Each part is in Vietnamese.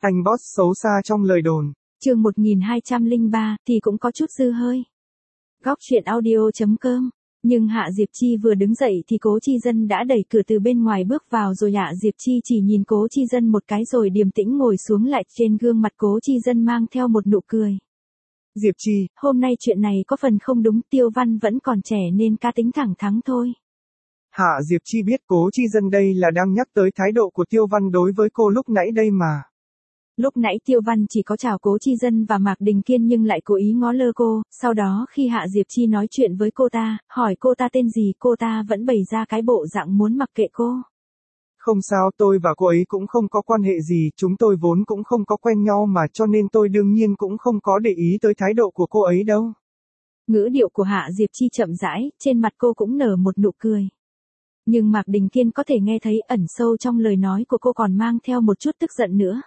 Anh boss xấu xa trong lời đồn. Chương 1203 thì cũng có chút dư hơi. Góc truyện audio.com. Nhưng Hạ Diệp Chi vừa đứng dậy thì Cố Chi Dân đã đẩy cửa từ bên ngoài bước vào rồi. Hạ Diệp Chi chỉ nhìn Cố Chi Dân một cái rồi điềm tĩnh ngồi xuống lại. Trên gương mặt Cố Chi Dân mang theo một nụ cười. Diệp Chi, hôm nay chuyện này có phần không đúng, Tiêu Văn vẫn còn trẻ nên cá tính thẳng thắn thôi. Hạ Diệp Chi biết Cố Chi Dân đây là đang nhắc tới thái độ của Tiêu Văn đối với cô lúc nãy đây mà. Lúc nãy Tiêu Văn chỉ có chào Cố Chi Dân và Mạc Đình Kiên nhưng lại cố ý ngó lơ cô, sau đó khi Hạ Diệp Chi nói chuyện với cô ta, hỏi cô ta tên gì, cô ta vẫn bày ra cái bộ dạng muốn mặc kệ cô. Không sao, tôi và cô ấy cũng không có quan hệ gì, chúng tôi vốn cũng không có quen nhau mà, cho nên tôi đương nhiên cũng không có để ý tới thái độ của cô ấy đâu. Ngữ điệu của Hạ Diệp Chi chậm rãi, trên mặt cô cũng nở một nụ cười. Nhưng Mạc Đình Kiên có thể nghe thấy ẩn sâu trong lời nói của cô còn mang theo một chút tức giận nữa.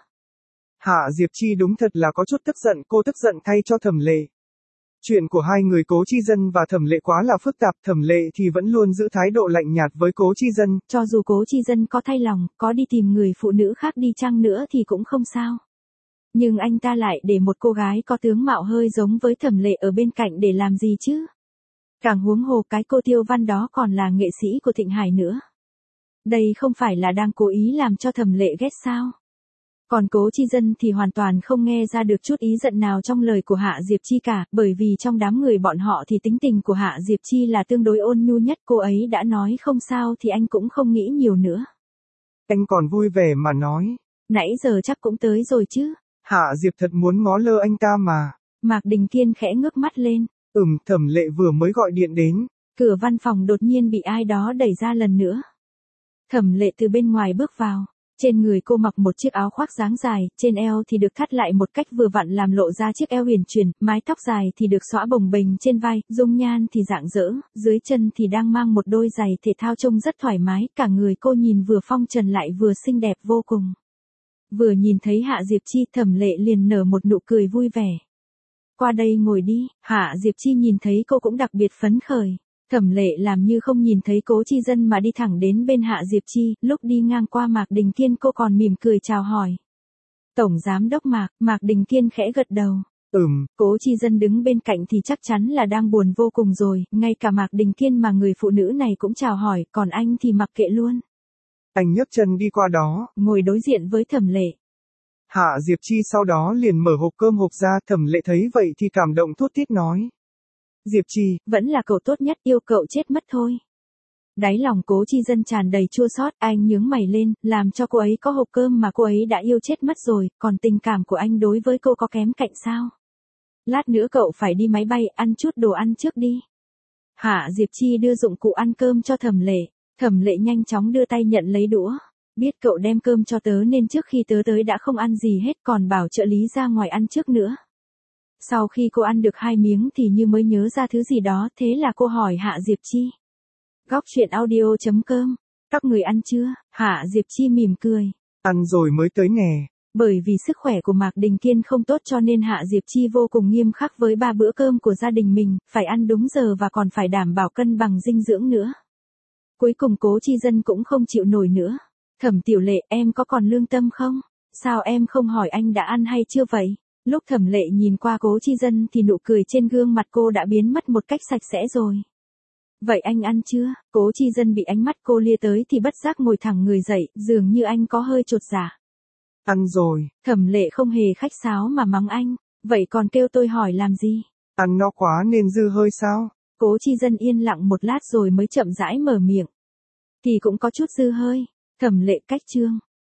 Hạ Diệp Chi đúng thật là có chút tức giận, cô tức giận thay cho Thẩm Lệ. Chuyện của hai người Cố Chi Dân và Thẩm Lệ quá là phức tạp, Thẩm Lệ thì vẫn luôn giữ thái độ lạnh nhạt với Cố Chi Dân. Cho dù Cố Chi Dân có thay lòng, có đi tìm người phụ nữ khác đi chăng nữa thì cũng không sao. Nhưng anh ta lại để một cô gái có tướng mạo hơi giống với Thẩm Lệ ở bên cạnh để làm gì chứ? Càng huống hồ cái cô Tiêu Văn đó còn là nghệ sĩ của Thịnh Hải nữa. Đây không phải là đang cố ý làm cho Thẩm Lệ ghét sao? Còn Cố Chi Dân thì hoàn toàn không nghe ra được chút ý giận nào trong lời của Hạ Diệp Chi cả, bởi vì trong đám người bọn họ thì tính tình của Hạ Diệp Chi là tương đối ôn nhu nhất, cô ấy đã nói không sao thì anh cũng không nghĩ nhiều nữa. Anh còn vui vẻ mà nói. Nãy giờ chắc cũng tới rồi chứ. Hạ Diệp thật muốn ngó lơ anh ta mà. Mạc Đình Kiên khẽ ngước mắt lên. Thẩm Lệ vừa mới gọi điện đến. Cửa văn phòng đột nhiên bị ai đó đẩy ra lần nữa. Thẩm Lệ từ bên ngoài bước vào. Trên người cô mặc một chiếc áo khoác dáng dài, trên eo thì được thắt lại một cách vừa vặn làm lộ ra chiếc eo huyền chuyển, mái tóc dài thì được xõa bồng bềnh trên vai, dung nhan thì rạng rỡ, dưới chân thì đang mang một đôi giày thể thao trông rất thoải mái, cả người cô nhìn vừa phong trần lại vừa xinh đẹp vô cùng. Vừa nhìn thấy Hạ Diệp Chi, Thẩm Lệ liền nở một nụ cười vui vẻ. Qua đây ngồi đi. Hạ Diệp Chi nhìn thấy cô cũng đặc biệt phấn khởi. Thẩm Lệ làm như không nhìn thấy Cố Chi Dân mà đi thẳng đến bên Hạ Diệp Chi, lúc đi ngang qua Mạc Đình Kiên cô còn mỉm cười chào hỏi. Tổng Giám đốc Mạc. Mạc Đình Kiên khẽ gật đầu. Cố Chi Dân đứng bên cạnh thì chắc chắn là đang buồn vô cùng rồi, ngay cả Mạc Đình Kiên mà người phụ nữ này cũng chào hỏi, còn anh thì mặc kệ luôn. Anh nhấc chân đi qua đó, ngồi đối diện với Thẩm Lệ. Hạ Diệp Chi sau đó liền mở hộp cơm hộp ra, Thẩm Lệ thấy vậy thì cảm động thút thít nói. Diệp Chi, vẫn là cậu tốt nhất, yêu cậu chết mất thôi. Đáy lòng Cố Chi Dân tràn đầy chua xót, anh nhướng mày lên, làm cho cô ấy có hộp cơm mà cô ấy đã yêu chết mất rồi, còn tình cảm của anh đối với cô có kém cạnh sao? Lát nữa cậu phải đi máy bay, ăn chút đồ ăn trước đi. Hạ Diệp Chi đưa dụng cụ ăn cơm cho Thẩm Lệ. Thẩm Lệ nhanh chóng đưa tay nhận lấy đũa. Biết cậu đem cơm cho tớ nên trước khi tớ tới đã không ăn gì hết, còn bảo trợ lý ra ngoài ăn trước nữa. Sau khi cô ăn được 2 miếng thì như mới nhớ ra thứ gì đó, thế là cô hỏi Hạ Diệp Chi. Góc truyện audio.com. Các người ăn chưa? Hạ Diệp Chi mỉm cười. Ăn rồi mới tới nè. Bởi vì sức khỏe của Mạc Đình Kiên không tốt cho nên Hạ Diệp Chi vô cùng nghiêm khắc với 3 bữa cơm của gia đình mình, phải ăn đúng giờ và còn phải đảm bảo cân bằng dinh dưỡng nữa. Cuối cùng Cố Chi Dân cũng không chịu nổi nữa. Thẩm Tiểu Lệ, em có còn lương tâm không? Sao em không hỏi anh đã ăn hay chưa vậy? Lúc Thẩm Lệ nhìn qua Cố Chi Dân thì nụ cười trên gương mặt cô đã biến mất một cách sạch sẽ rồi. Vậy anh ăn chưa? Cố Chi Dân bị ánh mắt cô lia tới thì bất giác ngồi thẳng người dậy, dường như anh có hơi chột dạ. Ăn rồi. Thẩm Lệ không hề khách sáo mà mắng anh. Vậy còn kêu tôi hỏi làm gì? Ăn no quá nên dư hơi sao? Cố Chi Dân yên lặng một lát rồi mới chậm rãi mở miệng. Thì cũng có chút dư hơi. Thẩm Lệ cách chương.